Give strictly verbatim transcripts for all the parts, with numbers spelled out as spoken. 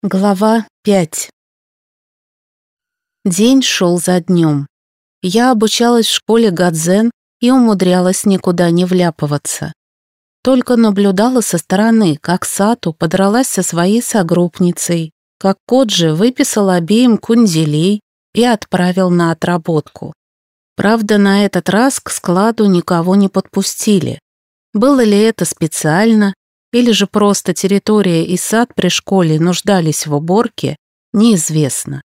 Глава пять. День шел за днем. Я обучалась в школе гадзен и умудрялась никуда не вляпываться. Только наблюдала со стороны, как Сату подралась со своей согруппницей, как Коджи выписал обеим кунделей и отправил на отработку. Правда, на этот раз к складу никого не подпустили. Было ли это специально, или же просто территория и сад при школе нуждались в уборке, неизвестно.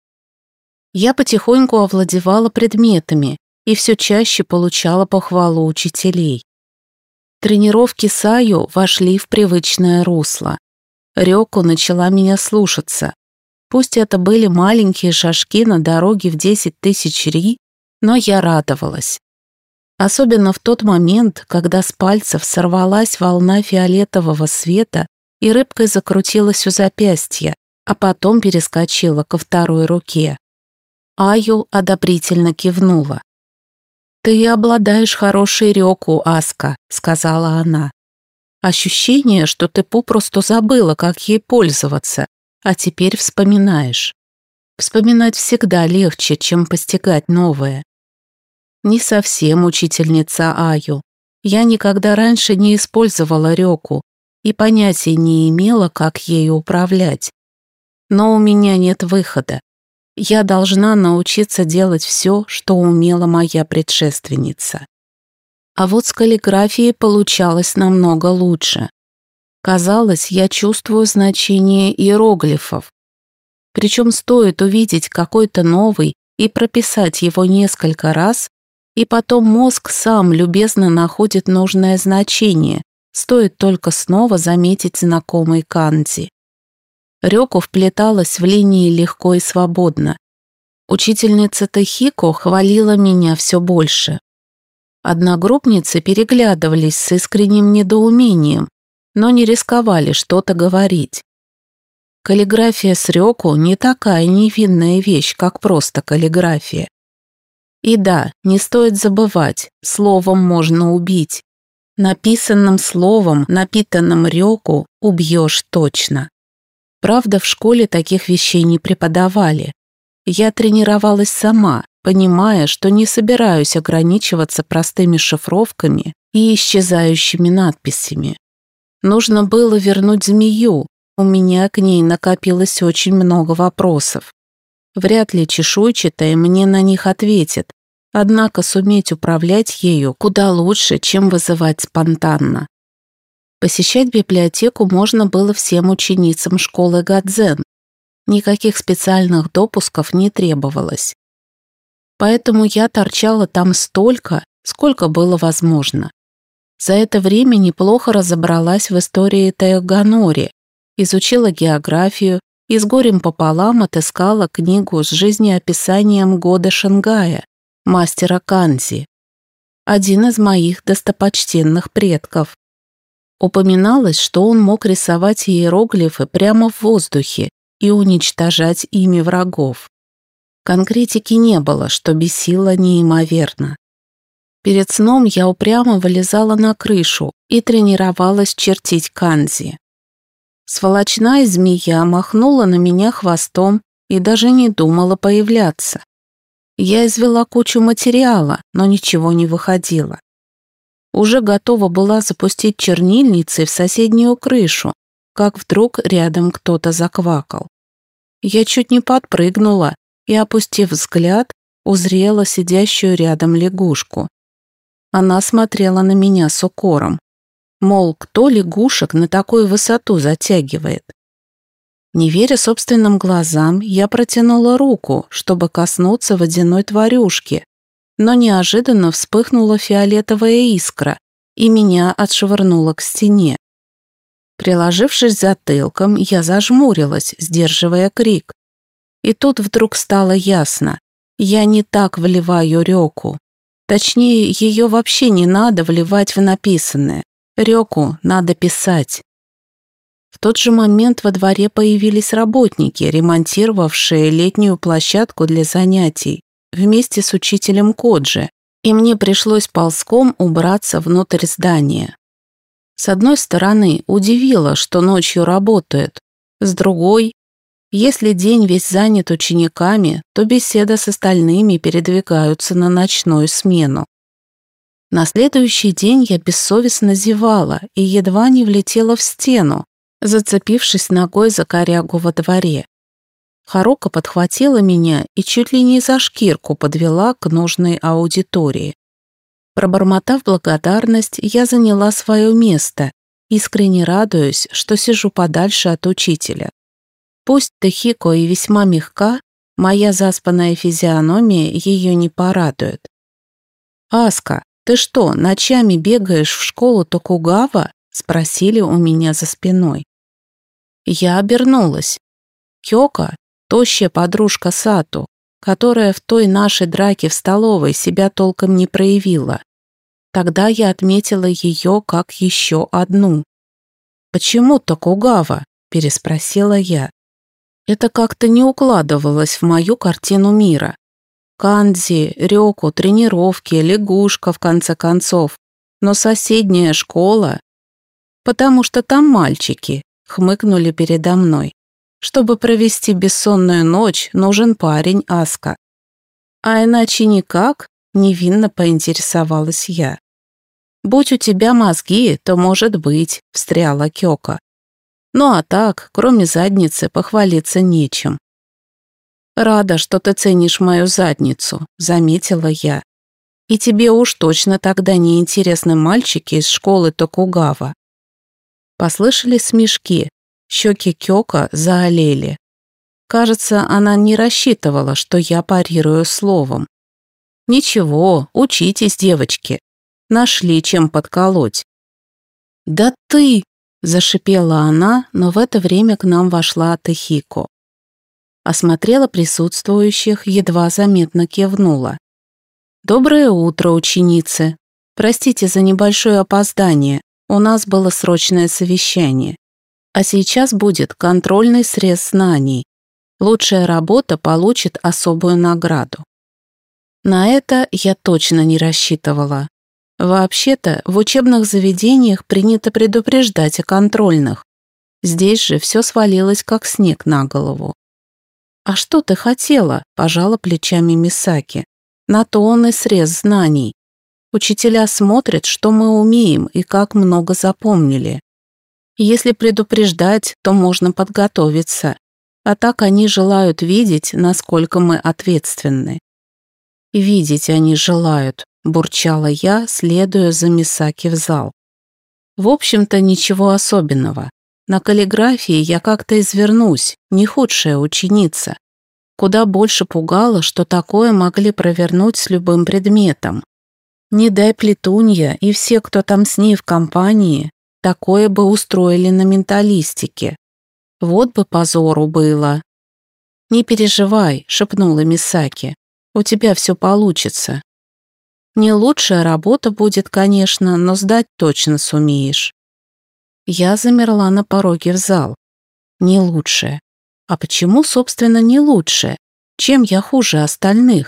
Я потихоньку овладевала предметами и все чаще получала похвалу учителей. Тренировки Саю вошли в привычное русло. Рёку начала меня слушаться. Пусть это были маленькие шажки на дороге в десять тысяч ри, но я радовалась. Особенно в тот момент, когда с пальцев сорвалась волна фиолетового света и рыбкой закрутилась у запястья, а потом перескочила ко второй руке. Аю одобрительно кивнула. «Ты обладаешь хорошей рёку, Аска», — сказала она. «Ощущение, что ты попросту забыла, как ей пользоваться, а теперь вспоминаешь. Вспоминать всегда легче, чем постигать новое». Не совсем учительница Аю. Я никогда раньше не использовала рёку и понятия не имела, как ею управлять. Но у меня нет выхода. Я должна научиться делать все, что умела моя предшественница. А вот с каллиграфией получалось намного лучше. Казалось, я чувствую значение иероглифов. Причем стоит увидеть какой-то новый и прописать его несколько раз, и потом мозг сам любезно находит нужное значение, стоит только снова заметить знакомый канзи. Рёку вплеталась в линии легко и свободно. Учительница Тахико хвалила меня все больше. Одногруппницы переглядывались с искренним недоумением, но не рисковали что-то говорить. Каллиграфия с рёку не такая невинная вещь, как просто каллиграфия. И да, не стоит забывать, словом можно убить. Написанным словом, напитанным рёку, убьешь точно. Правда, в школе таких вещей не преподавали. Я тренировалась сама, понимая, что не собираюсь ограничиваться простыми шифровками и исчезающими надписями. Нужно было вернуть змею, у меня к ней накопилось очень много вопросов. Вряд ли чешуйчатая мне на них ответит, однако суметь управлять ею куда лучше, чем вызывать спонтанно. Посещать библиотеку можно было всем ученицам школы гадзен. Никаких специальных допусков не требовалось. Поэтому я торчала там столько, сколько было возможно. За это время неплохо разобралась в истории Тайоганори, изучила географию и с горем пополам отыскала книгу с жизнеописанием Года Шангая, мастера канзи, один из моих достопочтенных предков. Упоминалось, что он мог рисовать иероглифы прямо в воздухе и уничтожать ими врагов. Конкретики не было, что бесило неимоверно. Перед сном я упрямо вылезала на крышу и тренировалась чертить канзи. Сволочная змея махнула на меня хвостом и даже не думала появляться. Я извела кучу материала, но ничего не выходило. Уже готова была запустить чернильницей в соседнюю крышу, как вдруг рядом кто-то заквакал. Я чуть не подпрыгнула и, опустив взгляд, узрела сидящую рядом лягушку. Она смотрела на меня с укором. Мол, кто лягушек на такую высоту затягивает? Не веря собственным глазам, я протянула руку, чтобы коснуться водяной тварюшки, но неожиданно вспыхнула фиолетовая искра, и меня отшвырнуло к стене. Приложившись затылком, я зажмурилась, сдерживая крик. И тут вдруг стало ясно, я не так вливаю рёку. Точнее, ее вообще не надо вливать в написанное. Рёку надо писать. В тот же момент во дворе появились работники, ремонтировавшие летнюю площадку для занятий, вместе с учителем Коджи, и мне пришлось ползком убраться внутрь здания. С одной стороны, удивило, что ночью работают, с другой, Если день весь занят учениками, то беседа с остальными передвигаются на ночную смену. На следующий день я бессовестно зевала и едва не влетела в стену, зацепившись ногой за корягу во дворе. Харука подхватила меня и чуть ли не за шкирку подвела к нужной аудитории. Пробормотав благодарность, я заняла свое место, искренне радуясь, что сижу подальше от учителя. Пусть Тохико и весьма мягка, моя заспанная физиономия ее не порадует. «Аска, ты что, ночами бегаешь в школу Токугава?» — спросили у меня за спиной. Я обернулась. Кёка, тощая подружка Сату, которая в той нашей драке в столовой себя толком не проявила. Тогда я отметила ее как еще одну. «Почему Токугава?» – переспросила я. Это как-то не укладывалось в мою картину мира. Канзи, рёку, тренировки, лягушка, в конце концов. Но соседняя школа... «Потому что там мальчики», — хмыкнули передо мной. «Чтобы провести бессонную ночь, нужен парень, Аска». «А иначе никак?» — невинно поинтересовалась я. «Будь у тебя мозги, то, может быть», — встряла Кёка. «Ну а так, кроме задницы, похвалиться нечем». «Рада, что ты ценишь мою задницу», — заметила я. «И тебе уж точно тогда не интересны мальчики из школы Токугава». Послышались смешки, щеки Кёка заолели. Кажется, она не рассчитывала, что я парирую словом. «Ничего, учитесь, девочки. Нашли чем подколоть». «Да ты!» – зашипела она, но в это время к нам вошла Тохико. Осмотрела присутствующих, едва заметно кивнула. «Доброе утро, ученицы. Простите за небольшое опоздание. У нас было срочное совещание. А сейчас будет контрольный срез знаний. Лучшая работа получит особую награду». На это я точно не рассчитывала. Вообще-то, в учебных заведениях принято предупреждать о контрольных. Здесь же все свалилось как снег на голову. «А что ты хотела?» – пожала плечами Мисаки. «На то он и срез знаний. Учителя смотрят, что мы умеем и как много запомнили. Если предупреждать, то можно подготовиться, а так они желают видеть, насколько мы ответственны». «Видеть они желают», – бурчала я, следуя за Мисаки в зал. В общем-то, ничего особенного. На каллиграфии я как-то извернусь, не худшая ученица. Куда больше пугало, что такое могли провернуть с любым предметом. Не дай Плетунья и все, кто там с ней в компании, такое бы устроили на менталистике. Вот бы позору было. «Не переживай», — шепнула Мисаки, — «у тебя все получится. Не лучшая работа будет, конечно, но сдать точно сумеешь». Я замерла на пороге в зал. Не лучшая. А почему, собственно, не лучшая? Чем я хуже остальных?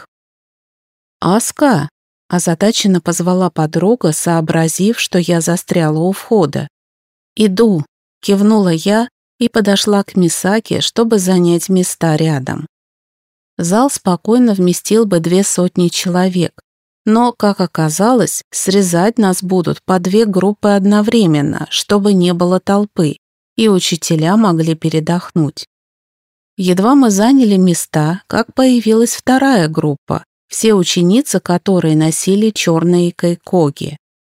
«Аска!» – озадаченно позвала подруга, сообразив, что я застряла у входа. «Иду!» – кивнула я и подошла к Мисаке, чтобы занять места рядом. Зал спокойно вместил бы две сотни человек, но, как оказалось, срезать нас будут по две группы одновременно, чтобы не было толпы, и учителя могли передохнуть. Едва мы заняли места, как появилась вторая группа, все ученицы которой носили черные кайкоги.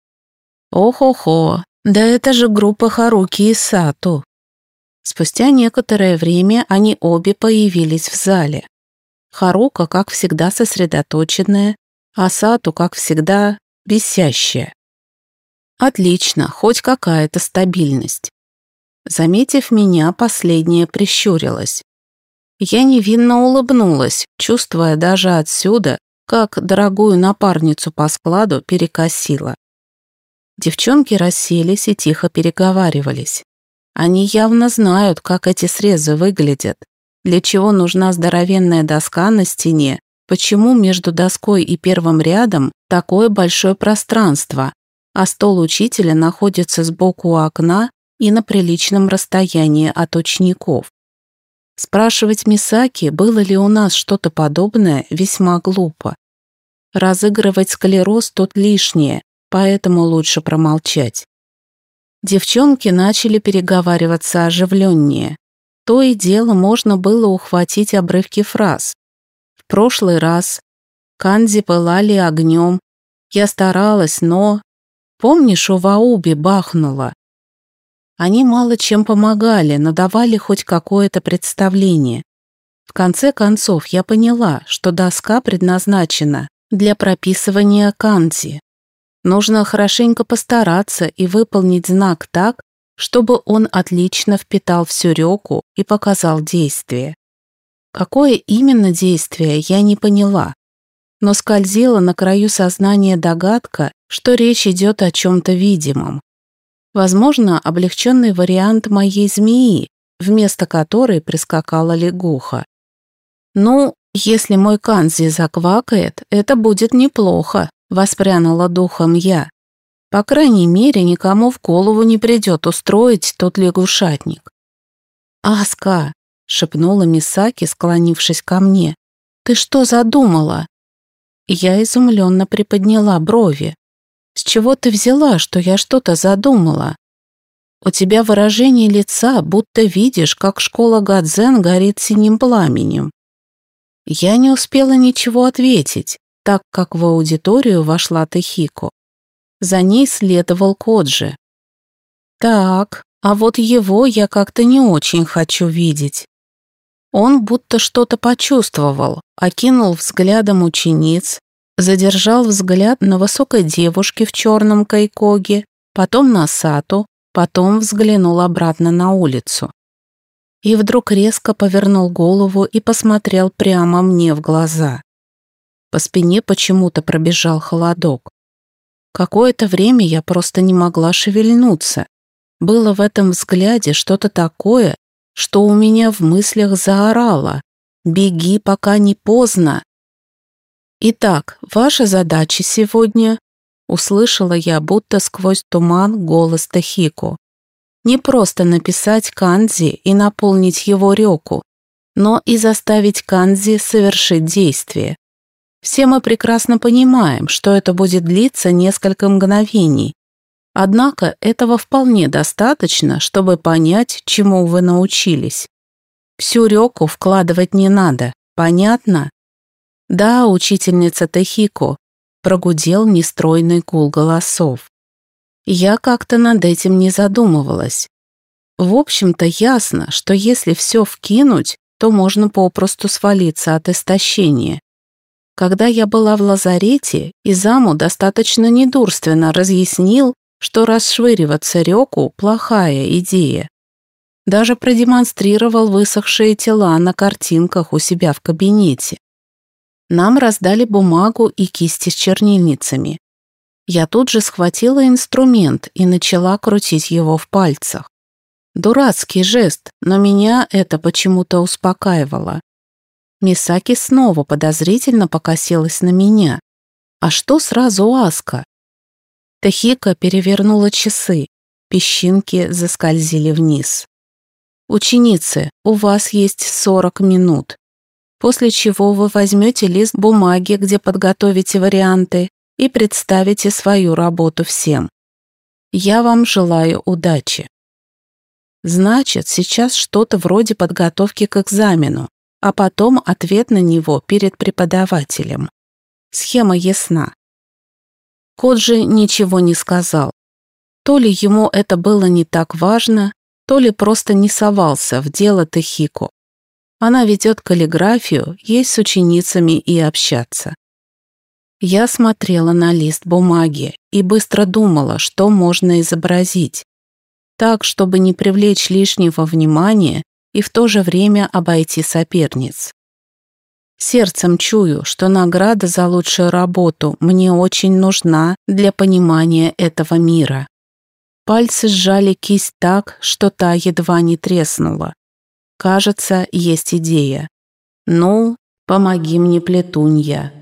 Ох-охо, да это же группа Харуки и Сату. Спустя некоторое время они обе появились в зале. Харука, как всегда, сосредоточенная, а Сату, как всегда, бесящая. Отлично, хоть какая-то стабильность. Заметив меня, последняя прищурилась. Я невинно улыбнулась, чувствуя даже отсюда, как дорогую напарницу по складу перекосила. Девчонки расселись и тихо переговаривались. Они явно знают, как эти срезы выглядят, для чего нужна здоровенная доска на стене, почему между доской и первым рядом такое большое пространство, а стол учителя находится сбоку у окна и на приличном расстоянии от учеников. Спрашивать Мисаки, было ли у нас что-то подобное, весьма глупо. Разыгрывать склероз тут лишнее, поэтому лучше промолчать. Девчонки начали переговариваться оживленнее. То и дело можно было ухватить обрывки фраз. В прошлый раз канзи пылали огнем. Я старалась, но... Помнишь, у Вауби бахнуло? Они мало чем помогали, но давали хоть какое-то представление. В конце концов, я поняла, что доска предназначена для прописывания канзи. Нужно хорошенько постараться и выполнить знак так, чтобы он отлично впитал всю рёку и показал действие. Какое именно действие, я не поняла, но скользила на краю сознания догадка, что речь идет о чем-то видимом. Возможно, облегченный вариант моей змеи, вместо которой прискакала лягуха. «Ну, если мой канзи заквакает, это будет неплохо», — воспрянула духом я. «По крайней мере, никому в голову не придет устроить тот лягушатник». «Аска», — шепнула Мисаки, склонившись ко мне, — «ты что задумала?» Я изумленно приподняла брови. «С чего ты взяла, что я что-то задумала? У тебя выражение лица, будто видишь, как школа Гадзен горит синим пламенем». Я не успела ничего ответить, так как в аудиторию вошла Тэхико. За ней следовал Коджи. Так, а вот его я как-то не очень хочу видеть. Он будто что-то почувствовал, окинул взглядом учениц, задержал взгляд на высокой девушке в черном кайкоге, потом на Сату, потом взглянул обратно на улицу. И вдруг резко повернул голову и посмотрел прямо мне в глаза. По спине почему-то пробежал холодок. Какое-то время я просто не могла шевельнуться. Было в этом взгляде что-то такое, что у меня в мыслях заорало: «Беги, пока не поздно!» «Итак, ваша задача сегодня...» Услышала я, будто сквозь туман, голос Тэхико. «Не просто написать канзи и наполнить его рёку, но и заставить канзи совершить действие. Все мы прекрасно понимаем, что это будет длиться несколько мгновений. Однако этого вполне достаточно, чтобы понять, чему вы научились. Всю рёку вкладывать не надо, понятно?» «Да, учительница Тэхико», — прогудел нестройный гул голосов. Я как-то над этим не задумывалась. В общем-то, ясно, что если все вкинуть, то можно попросту свалиться от истощения. Когда я была в лазарете, Изаму достаточно недурственно разъяснил, что расшвыриваться рёку – плохая идея. Даже продемонстрировал высохшие тела на картинках у себя в кабинете. Нам раздали бумагу и кисти с чернильницами. Я тут же схватила инструмент и начала крутить его в пальцах. Дурацкий жест, но меня это почему-то успокаивало. Мисаки снова подозрительно покосилась на меня. А что сразу Аска? Тэхико перевернула часы. Песчинки заскользили вниз. «Ученицы, у вас есть сорок минут. После чего вы возьмете лист бумаги, где подготовите варианты, и представите свою работу всем. Я вам желаю удачи». Значит, сейчас что-то вроде подготовки к экзамену, а потом ответ на него перед преподавателем. Схема ясна. Коджи ничего не сказал. То ли ему это было не так важно, то ли просто не совался в дело Тэхико. Она ведет каллиграфию, ей с ученицами и общаться. Я смотрела на лист бумаги и быстро думала, что можно изобразить, так, чтобы не привлечь лишнего внимания и в то же время обойти соперниц. Сердцем чую, что награда за лучшую работу мне очень нужна для понимания этого мира. Пальцы сжали кисть так, что та едва не треснула. Кажется, есть идея. «Ну, помоги мне, плетунья».